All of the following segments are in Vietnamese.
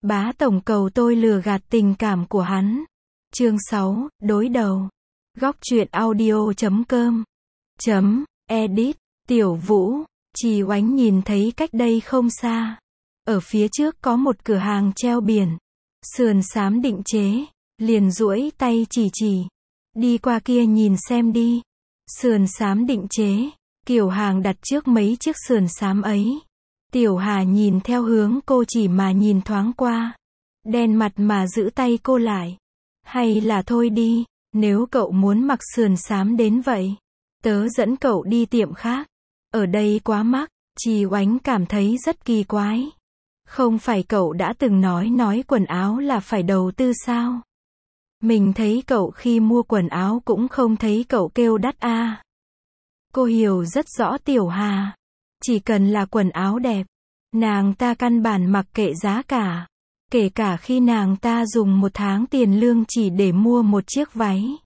Bá tổng cầu tôi lừa gạt tình cảm của hắn. Chương 6, đối đầu. Góc truyện audio.com Edit. Tiểu Vũ, Trì Oánh nhìn thấy cách đây không xa. Ở phía trước có một cửa hàng treo biển. Sườn xám định chế. Liền duỗi tay chỉ. Đi qua kia nhìn xem đi. Sườn xám định chế. Kiểu hàng đặt trước mấy chiếc sườn xám ấy. Tiểu Hà nhìn theo hướng cô chỉ mà nhìn thoáng qua. Đen mặt mà giữ tay cô lại. Hay là thôi đi, nếu cậu muốn mặc sườn xám đến vậy, tớ dẫn cậu đi tiệm khác. Ở đây quá mắc, Trì Oánh cảm thấy rất kỳ quái. Không phải cậu đã từng nói quần áo là phải đầu tư sao? Mình thấy cậu khi mua quần áo cũng không thấy cậu kêu đắt a. Cô hiểu rất rõ Tiểu Hà. Chỉ cần là quần áo đẹp, nàng ta căn bản mặc kệ giá cả. Kể cả khi nàng ta dùng 1 tháng tiền lương chỉ để mua một chiếc váy,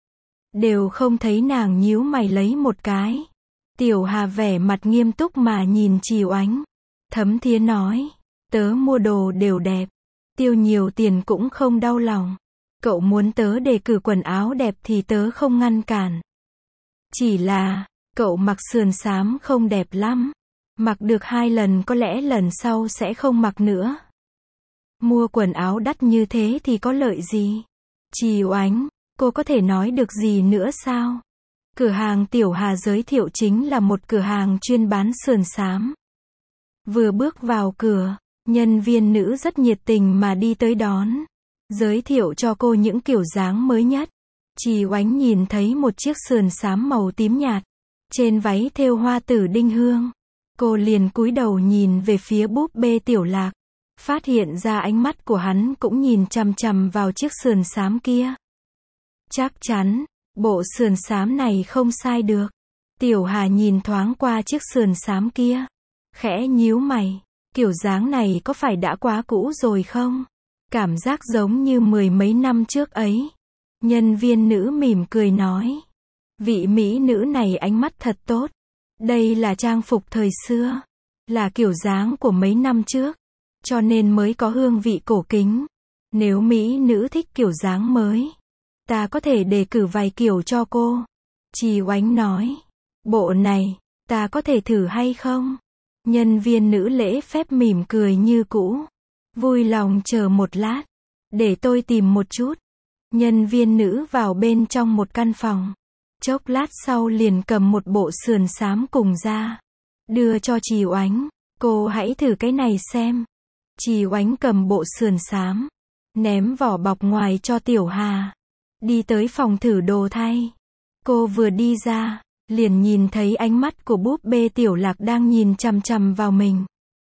đều không thấy nàng nhíu mày lấy một cái. Tiểu Hà vẻ mặt nghiêm túc mà nhìn Trì Oánh. Thấm thía nói, tớ mua đồ đều đẹp, tiêu nhiều tiền cũng không đau lòng. Cậu muốn tớ đề cử quần áo đẹp thì tớ không ngăn cản. Chỉ là, cậu mặc sườn xám không đẹp lắm. Mặc được 2 lần có lẽ lần sau sẽ không mặc nữa. Mua quần áo đắt như thế thì có lợi gì? Trì Oánh, cô có thể nói được gì nữa sao? Cửa hàng Tiểu Hà giới thiệu chính là một cửa hàng chuyên bán sườn xám. Vừa bước vào cửa, nhân viên nữ rất nhiệt tình mà đi tới đón. Giới thiệu cho cô những kiểu dáng mới nhất. Trì Oánh nhìn thấy một chiếc sườn xám màu tím nhạt. Trên váy thêu hoa tử đinh hương. Cô liền cúi đầu nhìn về phía búp bê Tiểu Lạc. Phát hiện ra ánh mắt của hắn cũng nhìn chằm chằm vào chiếc sườn xám kia. Chắc chắn, bộ sườn xám này không sai được. Tiểu Hà nhìn thoáng qua chiếc sườn xám kia. Khẽ nhíu mày, kiểu dáng này có phải đã quá cũ rồi không? Cảm giác giống như 10 mấy năm trước ấy. Nhân viên nữ mỉm cười nói. Vị mỹ nữ này ánh mắt thật tốt. Đây là trang phục thời xưa. Là kiểu dáng của mấy năm trước. Cho nên mới có hương vị cổ kính. Nếu mỹ nữ thích kiểu dáng mới, ta có thể đề cử vài kiểu cho cô. Trì Oánh nói. Bộ này, ta có thể thử hay không? Nhân viên nữ lễ phép mỉm cười như cũ. Vui lòng chờ một lát. Để tôi tìm một chút. Nhân viên nữ vào bên trong một căn phòng. Chốc lát sau liền cầm một bộ sườn xám cùng ra. Đưa cho Trì Oánh. Cô hãy thử cái này xem. Trì Oánh cầm bộ sườn xám. Ném vỏ bọc ngoài cho Tiểu Hà. Đi tới phòng thử đồ thay. Cô vừa đi ra, liền nhìn thấy ánh mắt của búp bê Tiểu Lạc đang nhìn chằm chằm vào mình.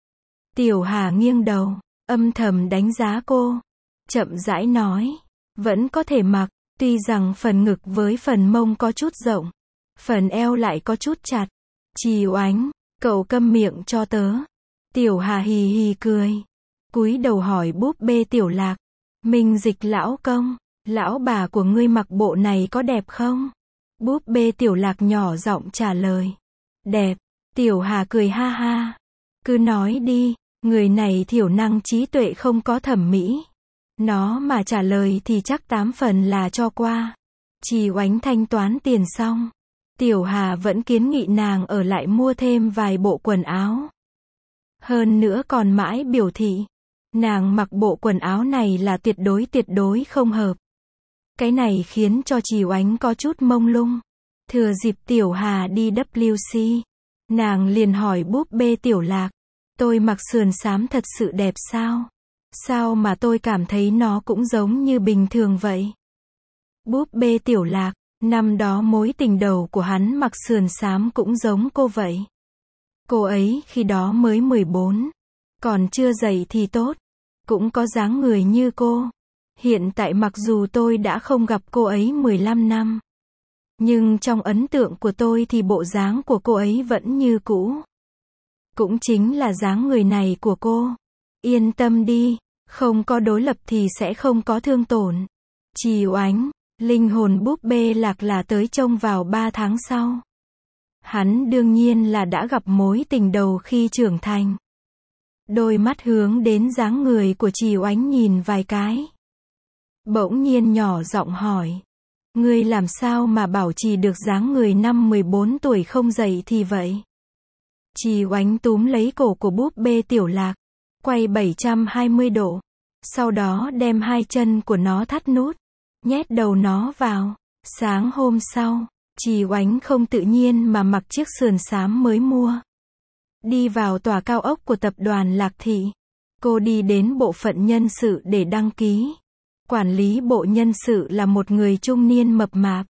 Tiểu Hà nghiêng đầu, âm thầm đánh giá cô. Chậm rãi nói. Vẫn có thể mặc, tuy rằng phần ngực với phần mông có chút rộng. Phần eo lại có chút chặt. Trì Oánh, cậu câm miệng cho tớ. Tiểu Hà hì hì cười. Cúi đầu hỏi búp bê Tiểu Lạc. Minh Dịch lão công, lão bà của ngươi mặc bộ này có đẹp không? Búp bê Tiểu Lạc nhỏ giọng trả lời. Đẹp. Tiểu Hà cười ha ha. Cứ nói đi, người này thiểu năng trí tuệ không có thẩm mỹ. Nó mà trả lời thì chắc 8 phần là cho qua. Trì Oánh thanh toán tiền xong. Tiểu Hà vẫn kiến nghị nàng ở lại mua thêm vài bộ quần áo. Hơn nữa còn mãi biểu thị. Nàng mặc bộ quần áo này là tuyệt đối không hợp. Cái này khiến cho Trì Oánh có chút mông lung. Thừa dịp Tiểu Hà đi WC, nàng liền hỏi búp bê Tiểu Lạc. Tôi mặc sườn xám thật sự đẹp sao? Sao mà tôi cảm thấy nó cũng giống như bình thường vậy? Búp bê Tiểu Lạc, năm đó mối tình đầu của hắn mặc sườn xám cũng giống cô vậy. Cô ấy khi đó mới 14. Còn chưa dậy thì tốt. Cũng có dáng người như cô. Hiện tại mặc dù tôi đã không gặp cô ấy 15 năm. Nhưng trong ấn tượng của tôi thì bộ dáng của cô ấy vẫn như cũ. Cũng chính là dáng người này của cô. Yên tâm đi, không có đối lập thì sẽ không có thương tổn. Trì Oánh, linh hồn búp bê Lạc là tới trông vào 3 tháng sau. Hắn đương nhiên là đã gặp mối tình đầu khi trưởng thành. Đôi mắt hướng đến dáng người của Trì Oánh nhìn vài cái. Bỗng nhiên nhỏ giọng hỏi. Ngươi làm sao mà bảo trì được dáng người năm 14 tuổi không dậy thì vậy? Trì Oánh túm lấy cổ của búp bê Tiểu Lạc, quay 720 độ. Sau đó đem hai chân của nó thắt nút, nhét đầu nó vào. Sáng hôm sau, Trì Oánh không tự nhiên mà mặc chiếc sườn xám mới mua. Đi vào tòa cao ốc của tập đoàn Lạc Thị. Cô đi đến bộ phận nhân sự để đăng ký. Quản lý bộ nhân sự là một người trung niên mập mạp.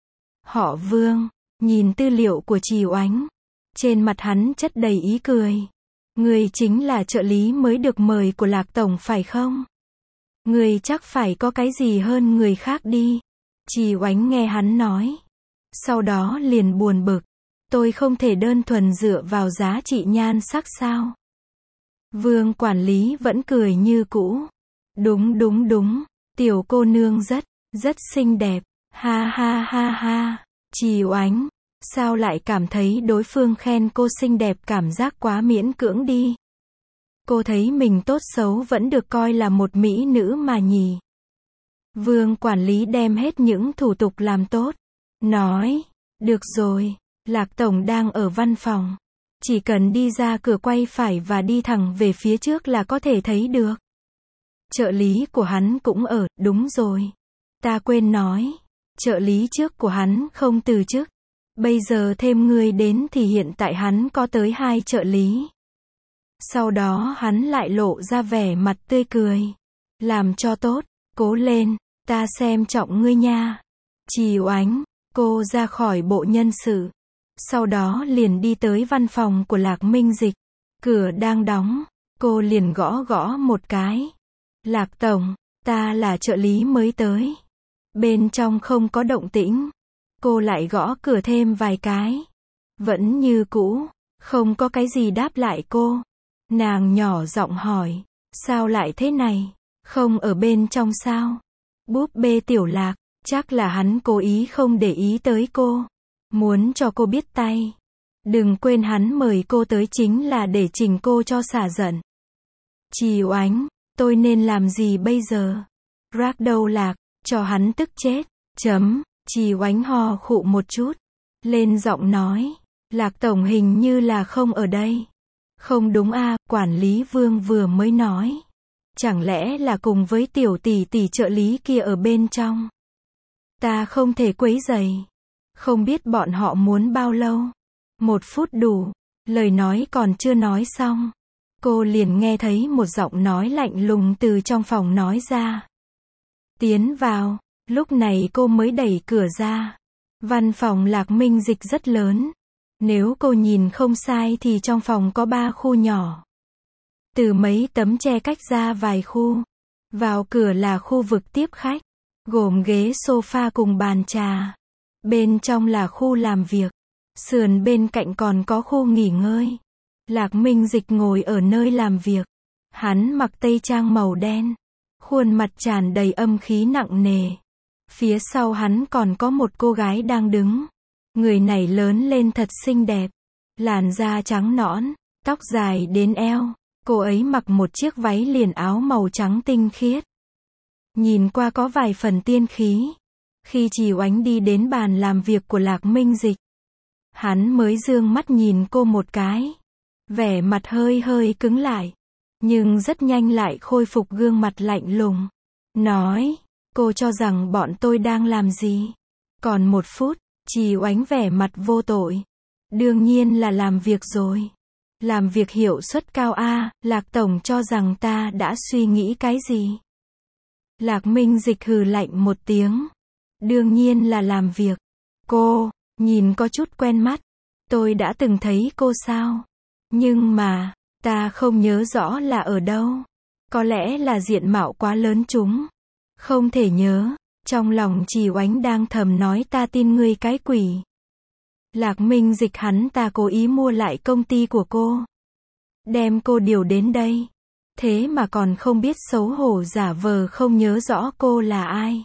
Họ Vương, nhìn tư liệu của Trì Oánh. Trên mặt hắn chất đầy ý cười. Người chính là trợ lý mới được mời của Lạc Tổng phải không? Người chắc phải có cái gì hơn người khác đi. Trì Oánh nghe hắn nói. Sau đó liền buồn bực. Tôi không thể đơn thuần dựa vào giá trị nhan sắc sao? Vương quản lý vẫn cười như cũ. Đúng. Tiểu cô nương rất xinh đẹp. Ha ha ha ha. Trì Oánh, sao lại cảm thấy đối phương khen cô xinh đẹp cảm giác quá miễn cưỡng đi. Cô thấy mình tốt xấu vẫn được coi là một mỹ nữ mà nhỉ. Vương quản lý đem hết những thủ tục làm tốt. Nói, được rồi, Lạc Tổng đang ở văn phòng. Chỉ cần đi ra cửa quay phải và đi thẳng về phía trước là có thể thấy được. Trợ lý của hắn cũng ở, đúng rồi. Ta quên nói, trợ lý trước của hắn không từ chức. Bây giờ thêm người đến thì hiện tại hắn có tới 2 trợ lý. Sau đó hắn lại lộ ra vẻ mặt tươi cười. Làm cho tốt, cố lên, ta xem trọng ngươi nha. Trì Oánh, cô ra khỏi bộ nhân sự. Sau đó liền đi tới văn phòng của Lạc Minh Dịch. Cửa đang đóng, cô liền gõ một cái. Lạc Tổng, ta là trợ lý mới tới. Bên trong không có động tĩnh. Cô lại gõ cửa thêm vài cái. Vẫn như cũ, không có cái gì đáp lại cô. Nàng nhỏ giọng hỏi, sao lại thế này? Không ở bên trong sao? Búp bê Tiểu Lạc, chắc là hắn cố ý không để ý tới cô. Muốn cho cô biết tay. Đừng quên hắn mời cô tới chính là để chỉnh cô cho xả giận. Trì Oánh, tôi nên làm gì bây giờ? Rác đâu Lạc, cho hắn tức chết. Trì Oánh ho khụ một chút. Lên giọng nói, Lạc Tổng hình như là không ở đây. Không đúng a, quản lý Vương vừa mới nói. Chẳng lẽ là cùng với tiểu tỷ tỷ trợ lý kia ở bên trong? Ta không thể quấy rầy. Không biết bọn họ muốn bao lâu? 1 phút đủ. Lời nói còn chưa nói xong. Cô liền nghe thấy một giọng nói lạnh lùng từ trong phòng nói ra. Tiến vào. Lúc này cô mới đẩy cửa ra. Văn phòng Lạc Minh Dịch rất lớn. Nếu cô nhìn không sai thì trong phòng có 3 khu nhỏ. Từ mấy tấm tre cách ra vài khu. Vào cửa là khu vực tiếp khách. Gồm ghế sofa cùng bàn trà. Bên trong là khu làm việc. Sườn bên cạnh còn có khu nghỉ ngơi. Lạc Minh Dịch ngồi ở nơi làm việc. Hắn mặc tây trang màu đen. Khuôn mặt tràn đầy âm khí nặng nề. Phía sau hắn còn có một cô gái đang đứng. Người này lớn lên thật xinh đẹp. Làn da trắng nõn, tóc dài đến eo. Cô ấy mặc một chiếc váy liền áo màu trắng tinh khiết. Nhìn qua có vài phần tiên khí. Khi Trì Oánh đi đến bàn làm việc của Lạc Minh Dịch, hắn mới dương mắt nhìn cô một cái. Vẻ mặt hơi cứng lại. Nhưng rất nhanh lại khôi phục gương mặt lạnh lùng. Nói, cô cho rằng bọn tôi đang làm gì? Còn 1 phút, Trì Oánh vẻ mặt vô tội. Đương nhiên là làm việc rồi. Làm việc hiệu suất cao a, Lạc Tổng cho rằng ta đã suy nghĩ cái gì? Lạc Minh Dịch hừ lạnh một tiếng. Đương nhiên là làm việc. Cô, nhìn có chút quen mắt. Tôi đã từng thấy cô sao? Nhưng mà, ta không nhớ rõ là ở đâu. Có lẽ là diện mạo quá lớn chúng. Không thể nhớ. Trong lòng Trì Oánh đang thầm nói ta tin ngươi cái quỷ. Lạc Minh Dịch hắn ta cố ý mua lại công ty của cô. Đem cô điều đến đây. Thế mà còn không biết xấu hổ giả vờ không nhớ rõ cô là ai.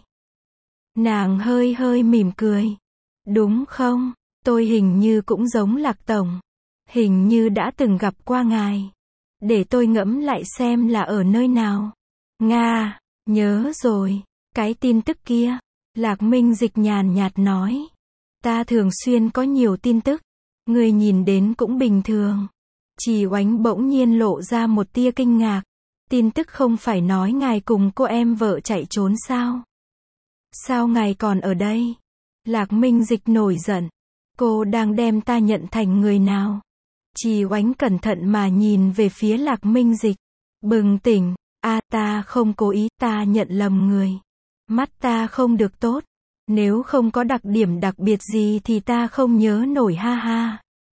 Nàng hơi mỉm cười. Đúng không? Tôi hình như cũng giống Lạc Tổng. Hình như đã từng gặp qua ngài. Để tôi ngẫm lại xem là ở nơi nào. Nga, nhớ rồi, cái tin tức kia. Lạc Minh Dịch nhàn nhạt nói. Ta thường xuyên có nhiều tin tức. Người nhìn đến cũng bình thường. Trì Oánh bỗng nhiên lộ ra một tia kinh ngạc. Tin tức không phải nói ngài cùng cô em vợ chạy trốn sao? Sao ngài còn ở đây? Lạc Minh Dịch nổi giận. Cô đang đem ta nhận thành người nào? Trì Oánh cẩn thận mà nhìn về phía Lạc Minh Dịch. Bừng tỉnh. Ta không cố ý, ta nhận lầm người. Mắt ta không được tốt. Nếu không có đặc điểm đặc biệt gì thì ta không nhớ nổi, ha ha.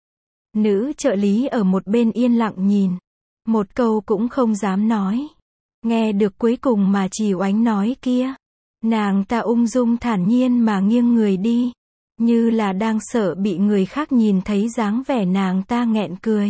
Nữ trợ lý ở một bên yên lặng nhìn. Một câu cũng không dám nói. Nghe được cuối cùng mà Trì Oánh nói kia. Nàng ta ung dung thản nhiên mà nghiêng người đi. Như là đang sợ bị người khác nhìn thấy dáng vẻ nàng ta nghẹn cười.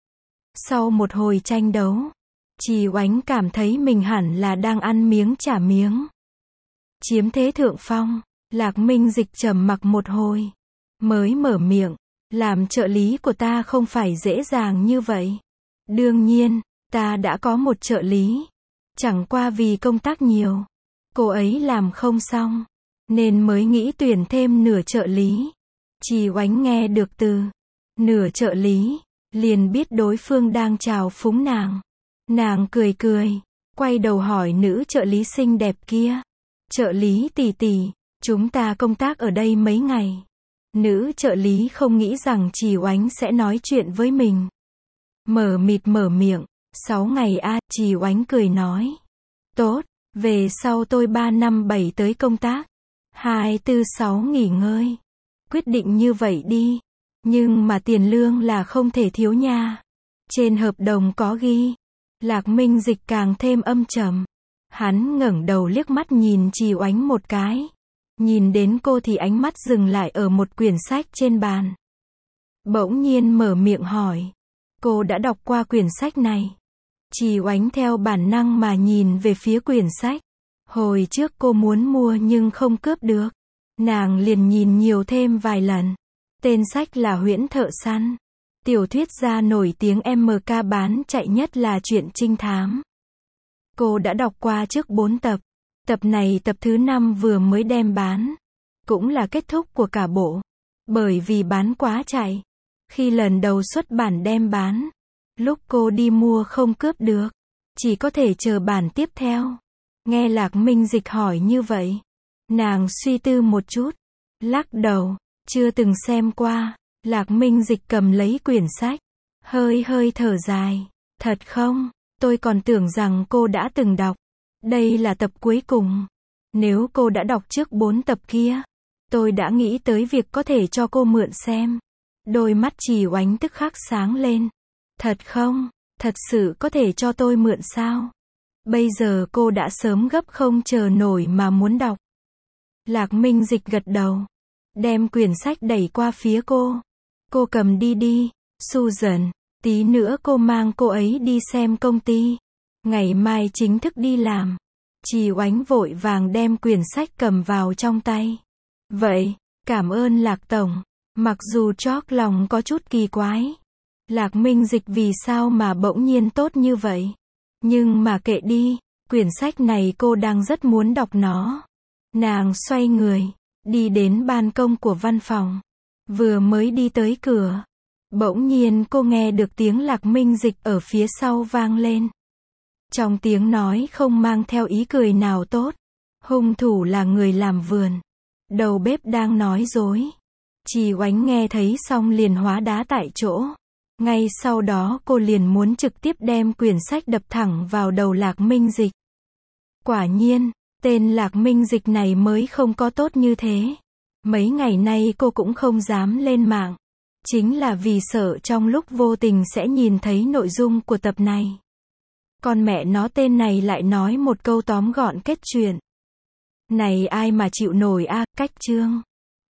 Sau một hồi tranh đấu, Trì Oánh cảm thấy mình hẳn là đang ăn miếng trả miếng. Chiếm thế thượng phong. Lạc Minh Dịch trầm mặc một hồi. Mới mở miệng. Làm trợ lý của ta không phải dễ dàng như vậy. Đương nhiên, ta đã có một trợ lý. Chẳng qua vì công tác nhiều. Cô ấy làm không xong. Nên mới nghĩ tuyển thêm nửa trợ lý. Trì Oánh nghe được từ nửa trợ lý. Liền biết đối phương đang chào phúng nàng. Nàng cười cười. Quay đầu hỏi nữ trợ lý xinh đẹp kia. Trợ lý tỷ tỷ, chúng ta công tác ở đây mấy ngày. Nữ trợ lý không nghĩ rằng Trì Oánh sẽ nói chuyện với mình. Mở mịt mở miệng. 6 ngày a. Trì Oánh cười nói. Tốt, về sau tôi 3 năm 7 tới công tác. 2, 4, 6 nghỉ ngơi. Quyết định như vậy đi. Nhưng mà tiền lương là không thể thiếu nha. Trên hợp đồng có ghi. Lạc Minh Dịch càng thêm âm trầm. Hắn ngẩng đầu liếc mắt nhìn Trì Oánh một cái. Nhìn đến cô thì ánh mắt dừng lại ở một quyển sách trên bàn. Bỗng nhiên mở miệng hỏi. Cô đã đọc qua quyển sách này. Trì Oánh theo bản năng mà nhìn về phía quyển sách. Hồi trước cô muốn mua nhưng không cướp được. Nàng liền nhìn nhiều thêm vài lần. Tên sách là Huyễn Thợ Săn. Tiểu thuyết gia nổi tiếng MK bán chạy nhất là truyện trinh thám. Cô đã đọc qua trước 4 tập. Tập này tập thứ 5 vừa mới đem bán. Cũng là kết thúc của cả bộ. Bởi vì bán quá chạy. Khi lần đầu xuất bản đem bán. Lúc cô đi mua không cướp được. Chỉ có thể chờ bản tiếp theo. Nghe Lạc Minh Dịch hỏi như vậy. Nàng suy tư một chút. Lắc đầu. Chưa từng xem qua. Lạc Minh Dịch cầm lấy quyển sách. Hơi thở dài. Thật không? Tôi còn tưởng rằng cô đã từng đọc. Đây là tập cuối cùng. Nếu cô đã đọc trước 4 tập kia. Tôi đã nghĩ tới việc có thể cho cô mượn xem. Đôi mắt Trì Oánh tức khắc sáng lên. Thật không? Thật sự có thể cho tôi mượn sao? Bây giờ cô đã sớm gấp không chờ nổi mà muốn đọc. Lạc Minh Dịch gật đầu. Đem quyển sách đẩy qua phía cô. Cô cầm đi. Susan, tí nữa cô mang cô ấy đi xem công ty. Ngày mai chính thức đi làm. Trì Oánh vội vàng đem quyển sách cầm vào trong tay. Vậy, cảm ơn Lạc Tổng. Mặc dù chót lòng có chút kỳ quái. Lạc Minh Dịch vì sao mà bỗng nhiên tốt như vậy. Nhưng mà kệ đi. Quyển sách này cô đang rất muốn đọc nó. Nàng xoay người. Đi đến ban công của văn phòng. Vừa mới đi tới cửa. Bỗng nhiên cô nghe được tiếng Lạc Minh Dịch ở phía sau vang lên. Trong tiếng nói không mang theo ý cười nào tốt. Hung thủ là người làm vườn. Đầu bếp đang nói dối. Trì Oánh nghe thấy xong liền hóa đá tại chỗ. Ngay sau đó cô liền muốn trực tiếp đem quyển sách đập thẳng vào đầu Lạc Minh Dịch. Quả nhiên, tên Lạc Minh Dịch này mới không có tốt như thế. Mấy ngày nay cô cũng không dám lên mạng. Chính là vì sợ trong lúc vô tình sẽ nhìn thấy nội dung của tập này. Con mẹ nó tên này lại nói một câu tóm gọn kết chuyện. Này ai mà chịu nổi a, cách chương.